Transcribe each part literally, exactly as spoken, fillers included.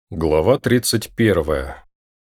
Глава тридцать первая.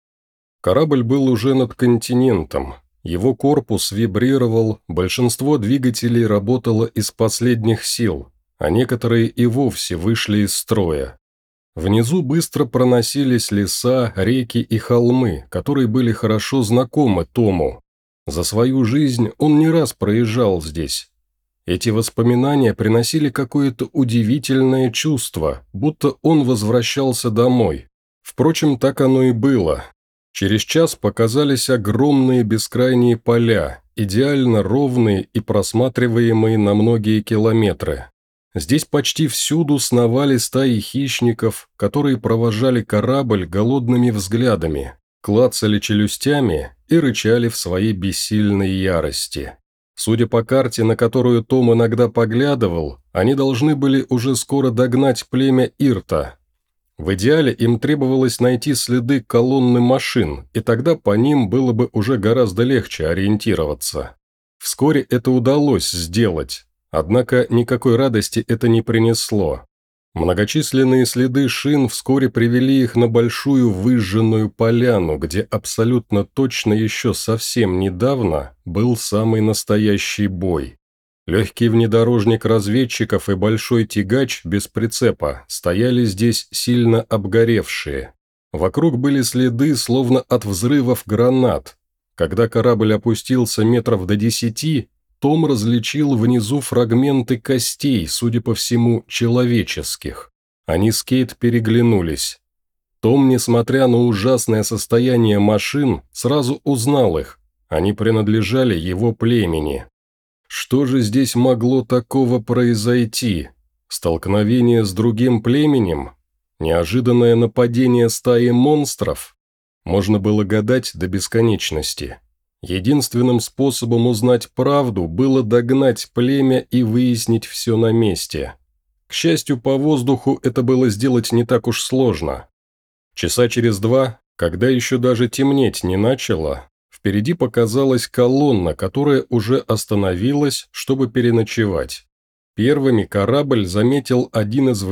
Корабль был уже над континентом. Его корпус вибрировал, большинство двигателей работало из последних сил, а некоторые и вовсе вышли из строя. Внизу быстро проносились леса, реки и холмы, которые были хорошо знакомы Тому. За свою жизнь он не раз проезжал здесь. Эти воспоминания приносили какое-то удивительное чувство, будто он возвращался домой. Впрочем, так оно и было. Через час показались огромные бескрайние поля, идеально ровные и просматриваемые на многие километры. Здесь почти всюду сновали стаи хищников, которые провожали корабль голодными взглядами, клацали челюстями и рычали в своей бессильной ярости. Судя по карте, на которую Том иногда поглядывал, они должны были уже скоро догнать племя Ирта. В идеале им требовалось найти следы колонны машин, и тогда по ним было бы уже гораздо легче ориентироваться. Вскоре это удалось сделать, однако никакой радости это не принесло. Многочисленные следы шин вскоре привели их на большую выжженную поляну, где абсолютно точно еще совсем недавно был самый настоящий бой. Легкий внедорожник разведчиков и большой тягач без прицепа стояли здесь сильно обгоревшие. Вокруг были следы, словно от взрывов гранат. Когда корабль опустился метров до десяти, Том различил внизу фрагменты костей, судя по всему, человеческих. Они с Кейт переглянулись. Том, несмотря на ужасное состояние машин, сразу узнал их. Они принадлежали его племени. Что же здесь могло такого произойти? Столкновение с другим племенем? Неожиданное нападение стаи монстров? Можно было гадать до бесконечности. Единственным способом узнать правду было догнать племя и выяснить все на месте. К счастью, по воздуху это было сделать не так уж сложно. Часа через два, когда еще даже темнеть не начало, впереди показалась колонна, которая уже остановилась, чтобы переночевать. Первыми корабль заметил один из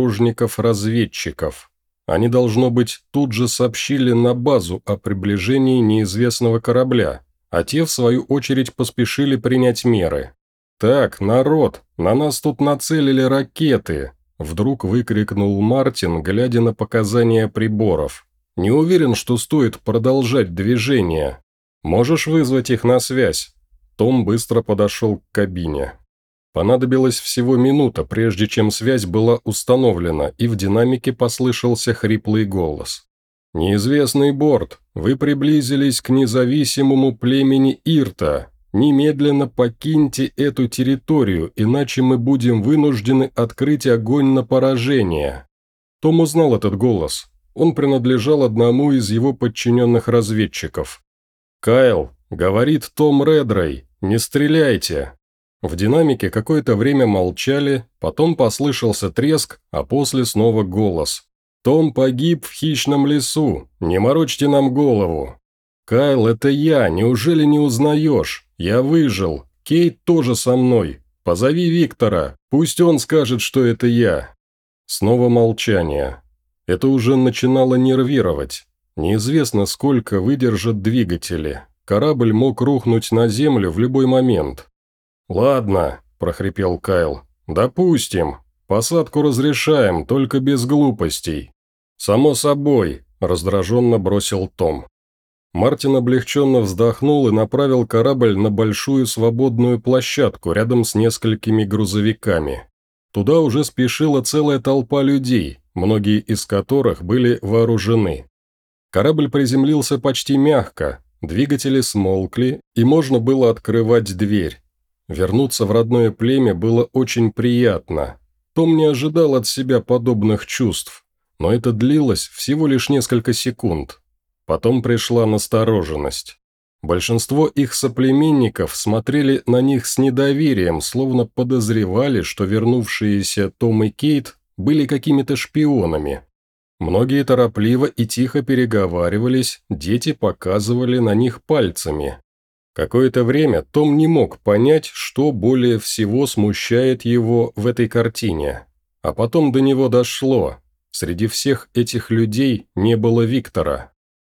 внедорожников-разведчиков. Они, должно быть, тут же сообщили на базу о приближении неизвестного корабля, а те, в свою очередь, поспешили принять меры. «Так, народ, на нас тут нацелили ракеты!» – вдруг выкрикнул Мартин, глядя на показания приборов. «Не уверен, что стоит продолжать движение. Можешь вызвать их на связь?» Том быстро подошел к кабине. Понадобилось всего минута, прежде чем связь была установлена, и в динамике послышался хриплый голос. «Неизвестный борт, вы приблизились к независимому племени Ирта. Немедленно покиньте эту территорию, иначе мы будем вынуждены открыть огонь на поражение». Том узнал этот голос. Он принадлежал одному из его подчиненных разведчиков. «Кайл, — говорит Том Редрей, — не стреляйте». В динамике какое-то время молчали, потом послышался треск, а после снова голос. «Том погиб в хищном лесу, не морочьте нам голову». «Кайл, это я, неужели не узнаешь? Я выжил, Кейт тоже со мной. Позови Виктора, пусть он скажет, что это я». Снова молчание. Это уже начинало нервировать. Неизвестно, сколько выдержат двигатели. Корабль мог рухнуть на землю в любой момент. «Ладно», – прохрипел Кайл, – «допустим. Посадку разрешаем, только без глупостей». «Само собой», – раздраженно бросил Том. Мартин облегченно вздохнул и направил корабль на большую свободную площадку рядом с несколькими грузовиками. Туда уже спешила целая толпа людей, многие из которых были вооружены. Корабль приземлился почти мягко, двигатели смолкли, и можно было открывать дверь. Вернуться в родное племя было очень приятно. Том не ожидал от себя подобных чувств, но это длилось всего лишь несколько секунд. Потом пришла настороженность. Большинство их соплеменников смотрели на них с недоверием, словно подозревали, что вернувшиеся Том и Кейт были какими-то шпионами. Многие торопливо и тихо переговаривались, дети показывали на них пальцами. Какое-то время Том не мог понять, что более всего смущает его в этой картине. А потом до него дошло. Среди всех этих людей не было Виктора.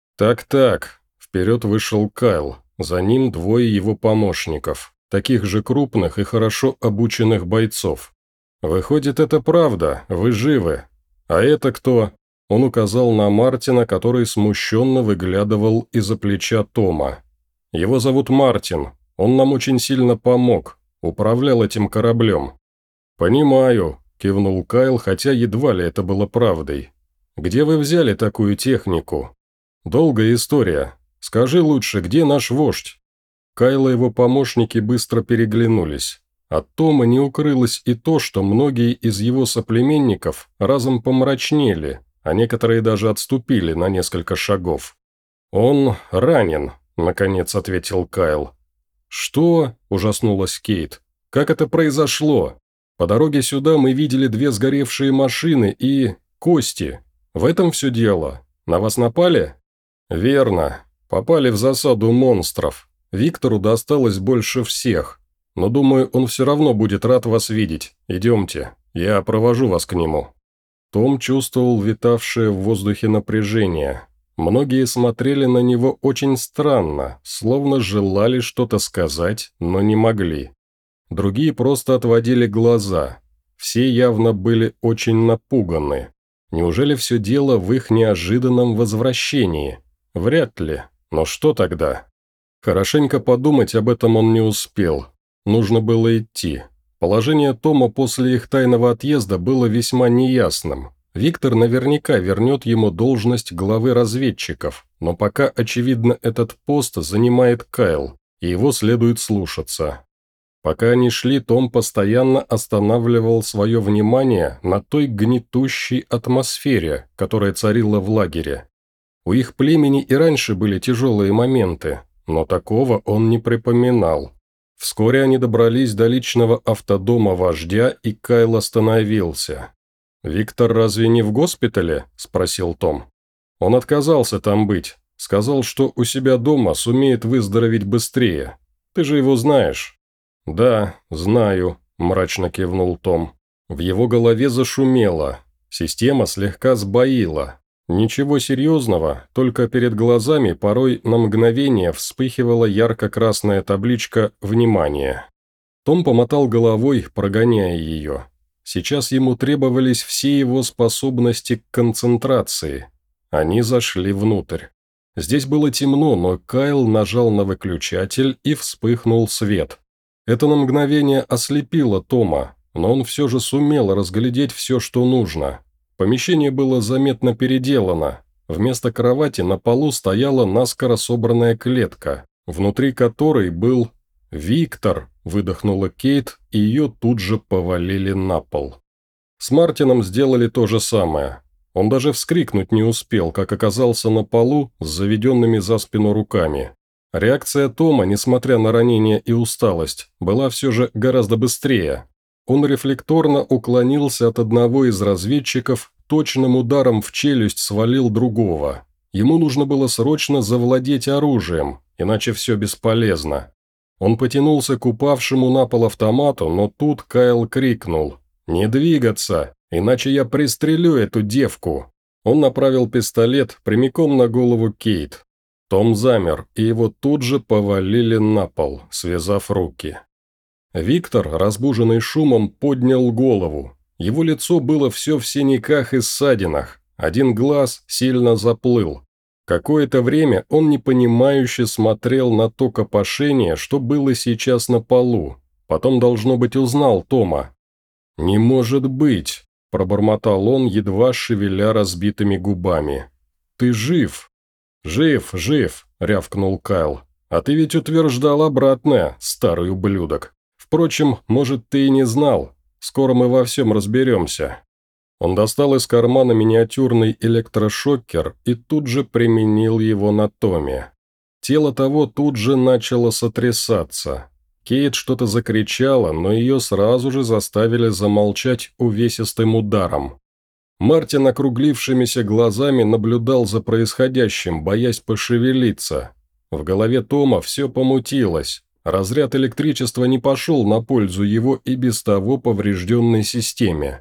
Так-так, вперед вышел Кайл, за ним двое его помощников, таких же крупных и хорошо обученных бойцов. «Выходит, это правда, вы живы. А это кто?» Он указал на Мартина, который смущенно выглядывал из-за плеча Тома. «Его зовут Мартин, он нам очень сильно помог, управлял этим кораблем». «Понимаю», – кивнул Кайл, хотя едва ли это было правдой. «Где вы взяли такую технику?» «Долгая история. Скажи лучше, где наш вождь?» Кайл и его помощники быстро переглянулись. От Тома не укрылось и то, что многие из его соплеменников разом помрачнели, а некоторые даже отступили на несколько шагов. «Он ранен», – наконец ответил Кайл. «Что?» – ужаснулась Кейт. «Как это произошло? По дороге сюда мы видели две сгоревшие машины и... кости. В этом все дело. На вас напали?» «Верно. Попали в засаду монстров. Виктору досталось больше всех. Но, думаю, он все равно будет рад вас видеть. Идемте, я провожу вас к нему». Том чувствовал витавшее в воздухе напряжение. Многие смотрели на него очень странно, словно желали что-то сказать, но не могли. Другие просто отводили глаза. Все явно были очень напуганы. Неужели все дело в их неожиданном возвращении? Вряд ли. Но что тогда? Хорошенько подумать об этом он не успел. Нужно было идти. Положение Тома после их тайного отъезда было весьма неясным. Виктор наверняка вернет ему должность главы разведчиков, но пока, очевидно, этот пост занимает Кайл, и его следует слушаться. Пока они шли, Том постоянно останавливал свое внимание на той гнетущей атмосфере, которая царила в лагере. У их племени и раньше были тяжелые моменты, но такого он не припоминал. Вскоре они добрались до личного автодома вождя, и Кайл остановился. «Виктор разве не в госпитале?» – спросил Том. «Он отказался там быть. Сказал, что у себя дома сумеет выздороветь быстрее. Ты же его знаешь». «Да, знаю», – мрачно кивнул Том. В его голове зашумело. Система слегка сбоила. Ничего серьезного, только перед глазами порой на мгновение вспыхивала ярко-красная табличка «Внимание». Том помотал головой, прогоняя ее. Сейчас ему требовались все его способности к концентрации. Они зашли внутрь. Здесь было темно, но Кайл нажал на выключатель, и вспыхнул свет. Это на мгновение ослепило Тома, но он все же сумел разглядеть все, что нужно. Помещение было заметно переделано. Вместо кровати на полу стояла наскоро собранная клетка, внутри которой был... «Виктор!» – выдохнула Кейт, и ее тут же повалили на пол. С Мартином сделали то же самое. Он даже вскрикнуть не успел, как оказался на полу с заведенными за спину руками. Реакция Тома, несмотря на ранение и усталость, была все же гораздо быстрее. Он рефлекторно уклонился от одного из разведчиков, точным ударом в челюсть свалил другого. Ему нужно было срочно завладеть оружием, иначе все бесполезно. Он потянулся к упавшему на пол автомату, но тут Кайл крикнул: «Не двигаться, иначе я пристрелю эту девку!» Он направил пистолет прямиком на голову Кейт. Том замер, и его тут же повалили на пол, связав руки. Виктор, разбуженный шумом, поднял голову. Его лицо было все в синяках и ссадинах, один глаз сильно заплыл. Какое-то время он непонимающе смотрел на то копошение, что было сейчас на полу. Потом, должно быть, узнал Тома. «Не может быть!» – пробормотал он, едва шевеля разбитыми губами. «Ты жив!» «Жив, жив!» – рявкнул Кайл. «А ты ведь утверждал обратное, старый ублюдок. Впрочем, может, ты и не знал. Скоро мы во всем разберемся». Он достал из кармана миниатюрный электрошокер и тут же применил его на Томе. Тело того тут же начало сотрясаться. Кейт что-то закричала, но ее сразу же заставили замолчать увесистым ударом. Мартин округлившимися глазами наблюдал за происходящим, боясь пошевелиться. В голове Тома все помутилось. Разряд электричества не пошел на пользу его и без того поврежденной системе.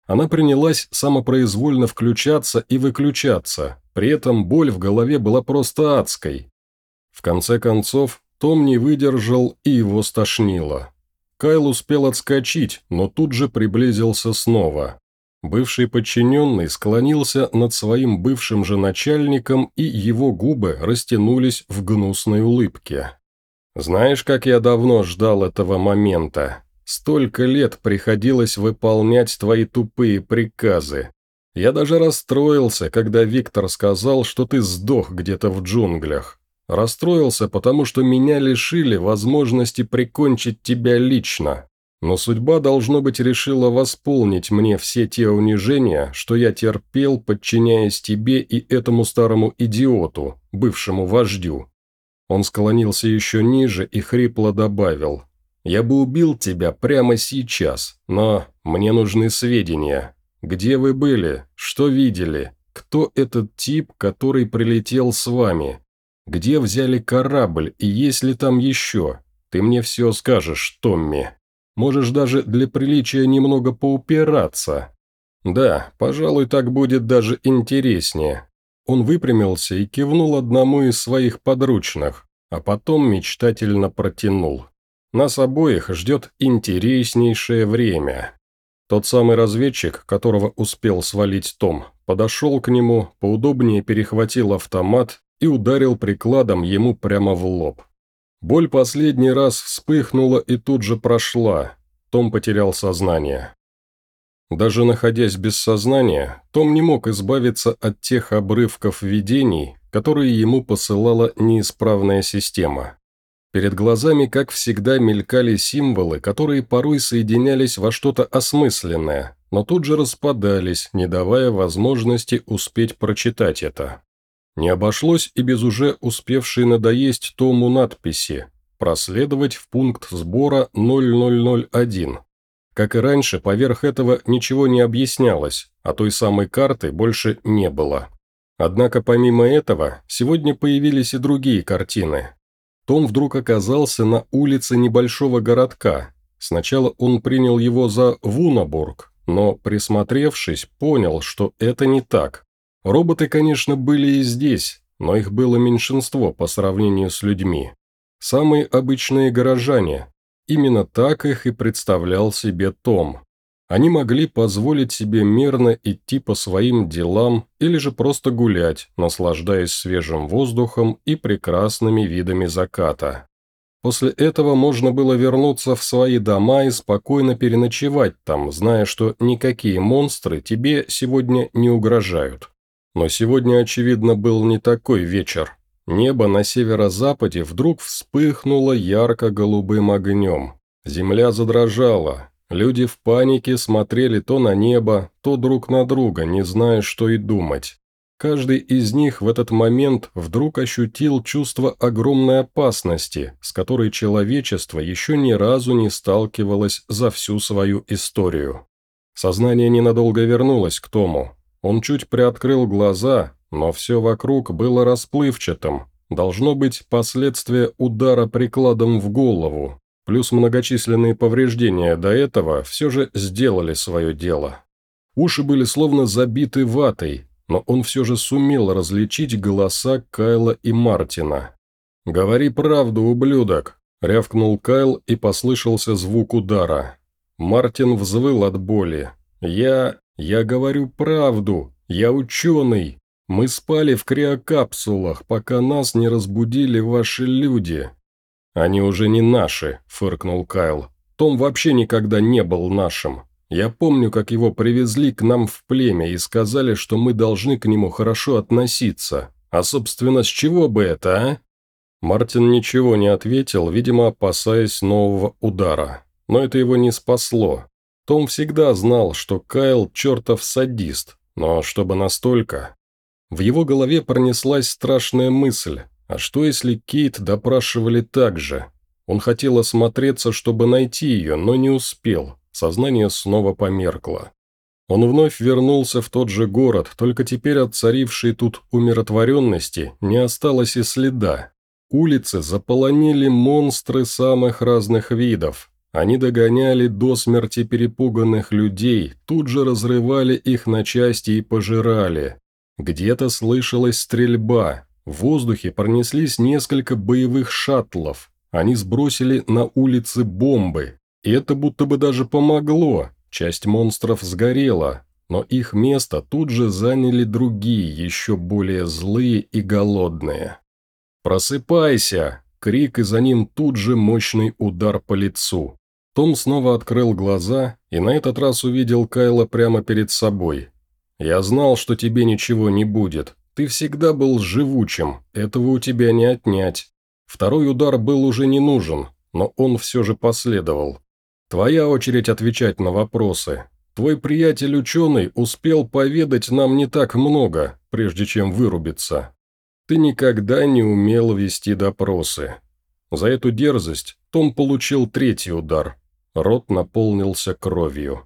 Она принялась самопроизвольно включаться и выключаться, при этом боль в голове была просто адской. В конце концов, Том не выдержал и его стошнило. Кайл успел отскочить, но тут же приблизился снова. Бывший подчиненный склонился над своим бывшим же начальником, и его губы растянулись в гнусной улыбке. «Знаешь, как я давно ждал этого момента? Столько лет приходилось выполнять твои тупые приказы. Я даже расстроился, когда Виктор сказал, что ты сдох где-то в джунглях. Расстроился, потому что меня лишили возможности прикончить тебя лично. Но судьба, должно быть, решила восполнить мне все те унижения, что я терпел, подчиняясь тебе и этому старому идиоту, бывшему вождю». Он склонился еще ниже и хрипло добавил: «Я бы убил тебя прямо сейчас, но мне нужны сведения. Где вы были? Что видели? Кто этот тип, который прилетел с вами? Где взяли корабль и есть ли там еще? Ты мне все скажешь, Томми. Можешь даже для приличия немного поупираться. Да, пожалуй, так будет даже интереснее». Он выпрямился и кивнул одному из своих подручных, а потом мечтательно протянул: «Нас обоих ждет интереснейшее время». Тот самый разведчик, которого успел свалить Том, подошел к нему, поудобнее перехватил автомат и ударил прикладом ему прямо в лоб. Боль последний раз вспыхнула и тут же прошла. Том потерял сознание. Даже находясь без сознания, Том не мог избавиться от тех обрывков видений, которые ему посылала неисправная система. Перед глазами, как всегда, мелькали символы, которые порой соединялись во что-то осмысленное, но тут же распадались, не давая возможности успеть прочитать это. Не обошлось и без уже успевшей надоесть Тому надписи «Проследовать в пункт сбора ноль ноль ноль один». Как и раньше, поверх этого ничего не объяснялось, а той самой карты больше не было. Однако помимо этого, сегодня появились и другие картины. Том вдруг оказался на улице небольшого городка. Сначала он принял его за Вунабург, но, присмотревшись, понял, что это не так. Роботы, конечно, были и здесь, но их было меньшинство по сравнению с людьми. Самые обычные горожане. Именно так их и представлял себе Том. Они могли позволить себе мирно идти по своим делам или же просто гулять, наслаждаясь свежим воздухом и прекрасными видами заката. После этого можно было вернуться в свои дома и спокойно переночевать там, зная, что никакие монстры тебе сегодня не угрожают. Но сегодня, очевидно, был не такой вечер. Небо на северо-западе вдруг вспыхнуло ярко-голубым огнем. Земля задрожала. Люди в панике смотрели то на небо, то друг на друга, не зная, что и думать. Каждый из них в этот момент вдруг ощутил чувство огромной опасности, с которой человечество еще ни разу не сталкивалось за всю свою историю. Сознание ненадолго вернулось к Тому. Он чуть приоткрыл глаза, но все вокруг было расплывчатым. Должно быть последствия удара прикладом в голову. Плюс многочисленные повреждения до этого все же сделали свое дело. Уши были словно забиты ватой, но он все же сумел различить голоса Кайла и Мартина. «Говори правду, ублюдок!» – рявкнул Кайл, и послышался звук удара. Мартин взвыл от боли. «Я... я говорю правду! Я ученый! Мы спали в криокапсулах, пока нас не разбудили ваши люди!» «Они уже не наши», – фыркнул Кайл. «Том вообще никогда не был нашим. Я помню, как его привезли к нам в племя и сказали, что мы должны к нему хорошо относиться. А, собственно, с чего бы это, а?» Мартин ничего не ответил, видимо, опасаясь нового удара. Но это его не спасло. Том всегда знал, что Кайл – чертов садист, но чтобы настолько… В его голове пронеслась страшная мысль. А что, если Кейт допрашивали так же? Он хотел осмотреться, чтобы найти ее, но не успел. Сознание снова померкло. Он вновь вернулся в тот же город, только теперь от царившей тут умиротворенности не осталось и следа. Улицы заполонили монстры самых разных видов. Они догоняли до смерти перепуганных людей, тут же разрывали их на части и пожирали. Где-то слышалась стрельба, в воздухе пронеслись несколько боевых шаттлов, они сбросили на улицы бомбы, и это будто бы даже помогло, часть монстров сгорела, но их место тут же заняли другие, еще более злые и голодные. «Просыпайся!» – крик, и за ним тут же мощный удар по лицу. Том снова открыл глаза и на этот раз увидел Кайла прямо перед собой. «Я знал, что тебе ничего не будет. Ты всегда был живучим, этого у тебя не отнять». Второй удар был уже не нужен, но он все же последовал. «Твоя очередь отвечать на вопросы. Твой приятель-ученый успел поведать нам не так много, прежде чем вырубиться. Ты никогда не умел вести допросы». За эту дерзость Том получил третий удар. Рот наполнился кровью.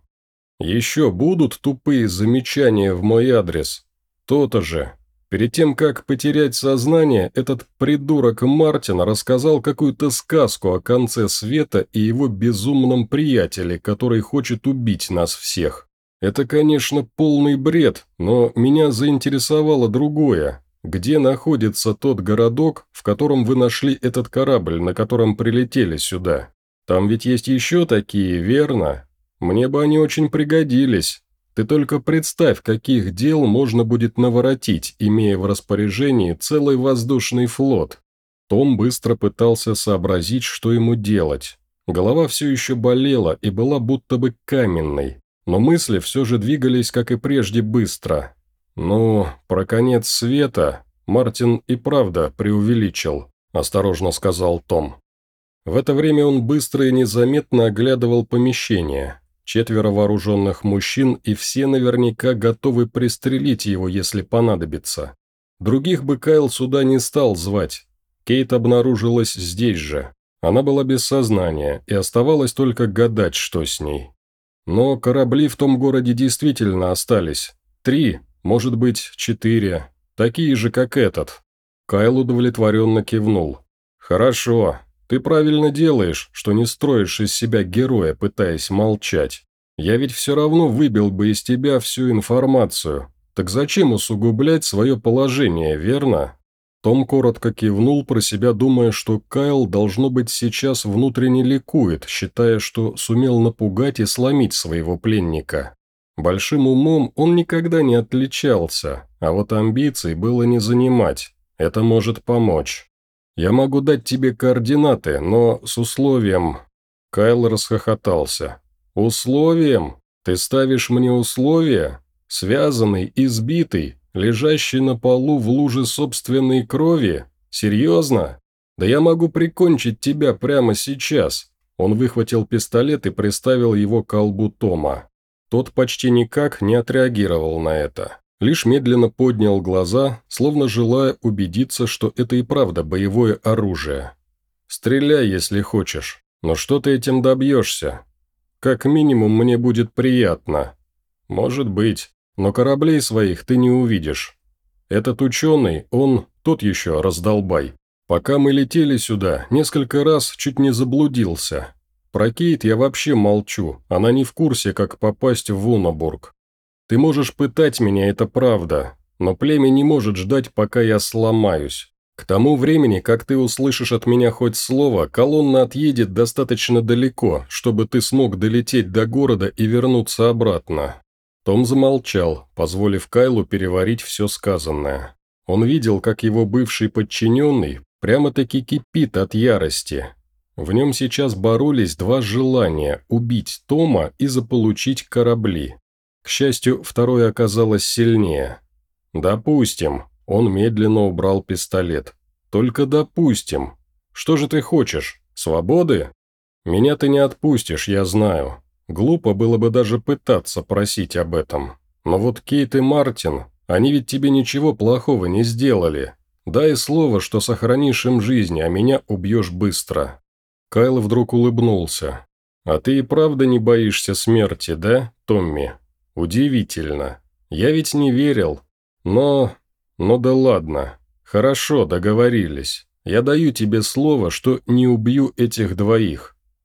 «Еще будут тупые замечания в мой адрес?» «То-то же. Перед тем, как потерять сознание, этот придурок Мартин рассказал какую-то сказку о конце света и его безумном приятеле, который хочет убить нас всех. Это, конечно, полный бред, но меня заинтересовало другое. Где находится тот городок, в котором вы нашли этот корабль, на котором прилетели сюда? Там ведь есть еще такие, верно? Мне бы они очень пригодились. Ты только представь, каких дел можно будет наворотить, имея в распоряжении целый воздушный флот». Том быстро пытался сообразить, что ему делать. Голова все еще болела и была будто бы каменной, но мысли все же двигались, как и прежде, быстро. «Ну, про конец света Мартин и правда преувеличил», – осторожно сказал Том. В это время он быстро и незаметно оглядывал помещение. Четверо вооруженных мужчин, и все наверняка готовы пристрелить его, если понадобится. Других бы Кайл сюда не стал звать. Кейт обнаружилась здесь же. Она была без сознания, и оставалось только гадать, что с ней. Но корабли в том городе действительно остались. Три, может быть, четыре. Такие же, как этот. Кайл удовлетворенно кивнул. «Хорошо. Ты правильно делаешь, что не строишь из себя героя, пытаясь молчать. Я ведь все равно выбил бы из тебя всю информацию. Так зачем усугублять свое положение, верно?» Том коротко кивнул, про себя думая, что Кайл, должно быть, сейчас внутренне ликует, считая, что сумел напугать и сломить своего пленника. Большим умом он никогда не отличался, а вот амбиций было не занимать. Это может помочь. «Я могу дать тебе координаты, но с условием...» Кайл расхохотался. «Условием? Ты ставишь мне условия? Связанный, избитый, лежащий на полу в луже собственной крови? Серьезно? Да я могу прикончить тебя прямо сейчас». Он выхватил пистолет и приставил его к колбу Тома. Тот почти никак не отреагировал на это. Лишь медленно поднял глаза, словно желая убедиться, что это и правда боевое оружие. «Стреляй, если хочешь, но что ты этим добьешься? Как минимум мне будет приятно. Может быть, но кораблей своих ты не увидишь. Этот ученый, он тот еще раздолбай. Пока мы летели сюда, несколько раз чуть не заблудился. Про Кейт я вообще молчу, она не в курсе, как попасть в Вунабург. Ты можешь пытать меня, это правда, но племя не может ждать, пока я сломаюсь. К тому времени, как ты услышишь от меня хоть слово, колонна отъедет достаточно далеко, чтобы ты смог долететь до города и вернуться обратно». Том замолчал, позволив Кайлу переварить все сказанное. Он видел, как его бывший подчиненный прямо-таки кипит от ярости. В нем сейчас боролись два желания – убить Тома и заполучить корабли. К счастью, второе оказалось сильнее. «Допустим», – он медленно убрал пистолет. «Только допустим. Что же ты хочешь? Свободы? Меня ты не отпустишь, я знаю. Глупо было бы даже пытаться просить об этом. Но вот Кейт и Мартин, они ведь тебе ничего плохого не сделали. Дай слово, что сохранишь им жизнь, а меня убьешь быстро». Кайл вдруг улыбнулся. «А ты и правда не боишься смерти, да, Томми? Удивительно. Я ведь не верил. Но... Ну да ладно. Хорошо, договорились. Я даю тебе слово, что не убью этих двоих.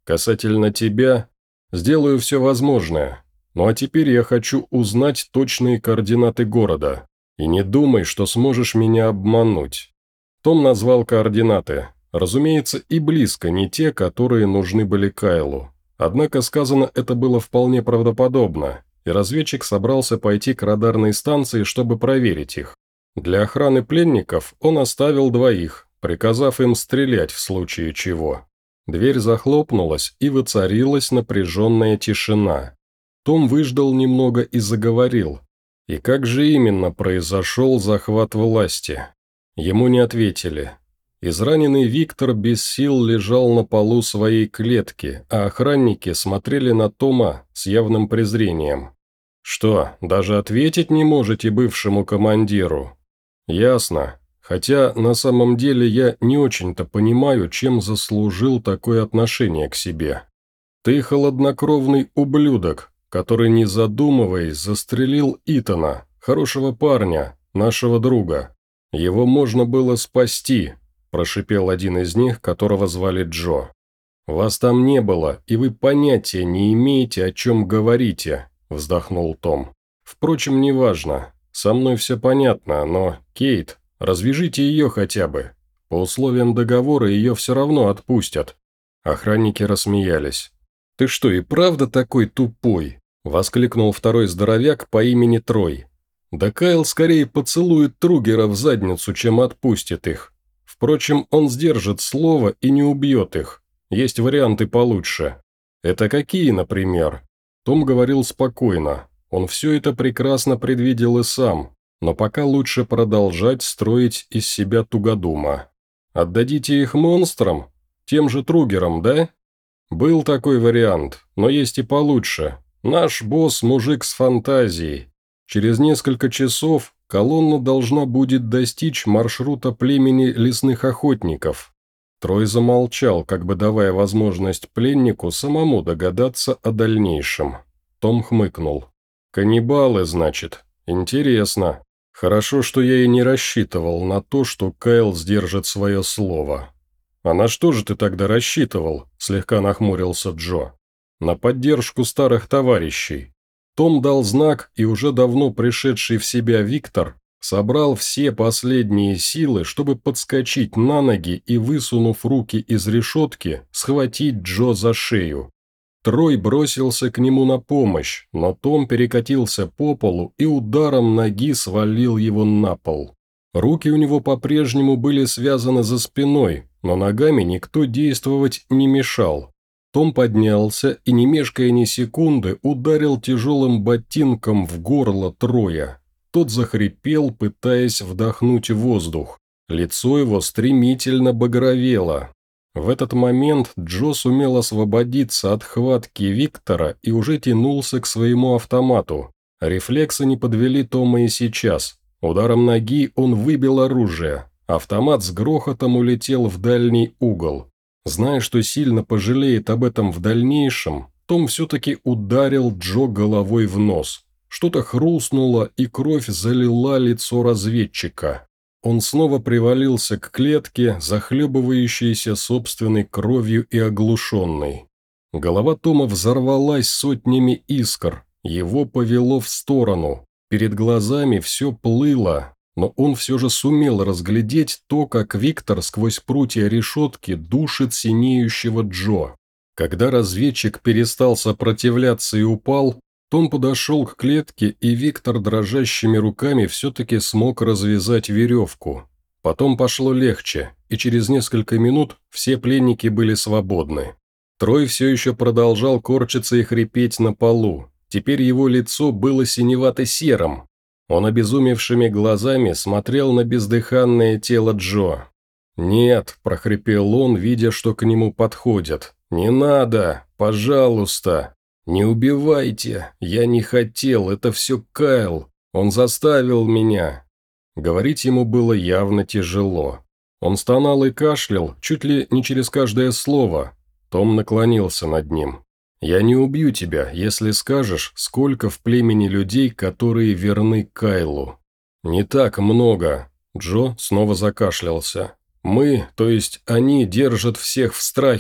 Касательно тебя, сделаю все возможное. Ну а теперь я хочу узнать точные координаты города. И не думай, что сможешь меня обмануть». Том назвал координаты. Разумеется, и близко не те, которые нужны были Кайлу. Однако сказано это было вполне правдоподобно, и разведчик собрался пойти к радарной станции, чтобы проверить их. Для охраны пленников он оставил двоих, приказав им стрелять в случае чего. Дверь захлопнулась, и воцарилась напряженная тишина. Том выждал немного и заговорил. И как же именно произошел захват власти? Ему не ответили. Израненный Виктор без сил лежал на полу своей клетки, а охранники смотрели на Тома с явным презрением. «Что, даже ответить не можете бывшему командиру?» «Ясно. Хотя на самом деле я не очень-то понимаю, чем заслужил такое отношение к себе. Ты холоднокровный ублюдок, который, не задумываясь, застрелил Итана, хорошего парня, нашего друга. Его можно было спасти», – прошипел один из них, которого звали Джо. «Вас там не было, и вы понятия не имеете, о чем говорите», – вздохнул Том. «Впрочем, неважно. Со мной все понятно, но, Кейт, развяжите ее хотя бы. По условиям договора ее все равно отпустят». Охранники рассмеялись. «Ты что, и правда такой тупой?» – воскликнул второй здоровяк по имени Трой. «Да Кайл скорее поцелует Тругера в задницу, чем отпустит их. Впрочем, он сдержит слово и не убьет их. Есть варианты получше». «Это какие, например?» Том говорил спокойно. Он все это прекрасно предвидел и сам, но пока лучше продолжать строить из себя тугодума. «Отдадите их монстрам? Тем же Тругерам, да?» «Был такой вариант, но есть и получше. Наш босс – мужик с фантазией. Через несколько часов колонна должна будет достичь маршрута племени лесных охотников». Трой замолчал, как бы давая возможность пленнику самому догадаться о дальнейшем. Том хмыкнул. «Каннибалы, значит? Интересно. Хорошо, что я и не рассчитывал на то, что Кайл сдержит свое слово». «А на что же ты тогда рассчитывал?» – слегка нахмурился Джо. «На поддержку старых товарищей». Том дал знак, и уже давно пришедший в себя Виктор собрал все последние силы, чтобы подскочить на ноги и, высунув руки из решетки, схватить Джо за шею. Трой бросился к нему на помощь, но Том перекатился по полу и ударом ноги свалил его на пол. Руки у него по-прежнему были связаны за спиной, но ногами никто действовать не мешал. Том поднялся и, не мешкая ни секунды, ударил тяжелым ботинком в горло Троя. Тот захрипел, пытаясь вдохнуть воздух. Лицо его стремительно багровело. В этот момент Джо сумел освободиться от хватки Виктора и уже тянулся к своему автомату. Рефлексы не подвели Тома и сейчас. Ударом ноги он выбил оружие. Автомат с грохотом улетел в дальний угол. Зная, что сильно пожалеет об этом в дальнейшем, Том все-таки ударил Джо головой в нос. Что-то хрустнуло, и кровь залила лицо разведчика. Он снова привалился к клетке, захлебывающейся собственной кровью и оглушенной. Голова Тома взорвалась сотнями искр, его повело в сторону. Перед глазами все плыло, но он все же сумел разглядеть то, как Виктор сквозь прутья решетки душит синеющего Джо. Когда разведчик перестал сопротивляться и упал, Том подошел к клетке, и Виктор дрожащими руками все-таки смог развязать веревку. Потом пошло легче, и через несколько минут все пленники были свободны. Трой все еще продолжал корчиться и хрипеть на полу. Теперь его лицо было синевато-серым. Он обезумевшими глазами смотрел на бездыханное тело Джо. «Нет», – прохрипел он, видя, что к нему подходят. «Не надо, пожалуйста. Не убивайте. Я не хотел, это все Кайл. Он заставил меня». Говорить ему было явно тяжело. Он стонал и кашлял, чуть ли не через каждое слово. Том наклонился над ним. «Я не убью тебя, если скажешь, сколько в племени людей, которые верны Кайлу». «Не так много». Джо снова закашлялся. «Мы, то есть они, держат всех в страхе.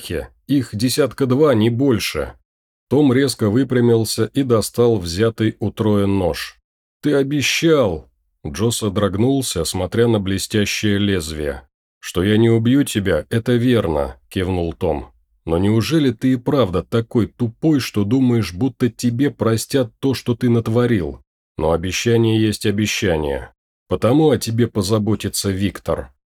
Их десятка два, не больше». Том резко выпрямился и достал взятый у Троя нож. «Ты обещал!» Джо содрогнулся, смотря на блестящее лезвие. «Что я не убью тебя, это верно», – кивнул Том. «Но неужели ты и правда такой тупой, что думаешь, будто тебе простят то, что ты натворил? Но обещание есть обещание. Потому о тебе позаботится Виктор».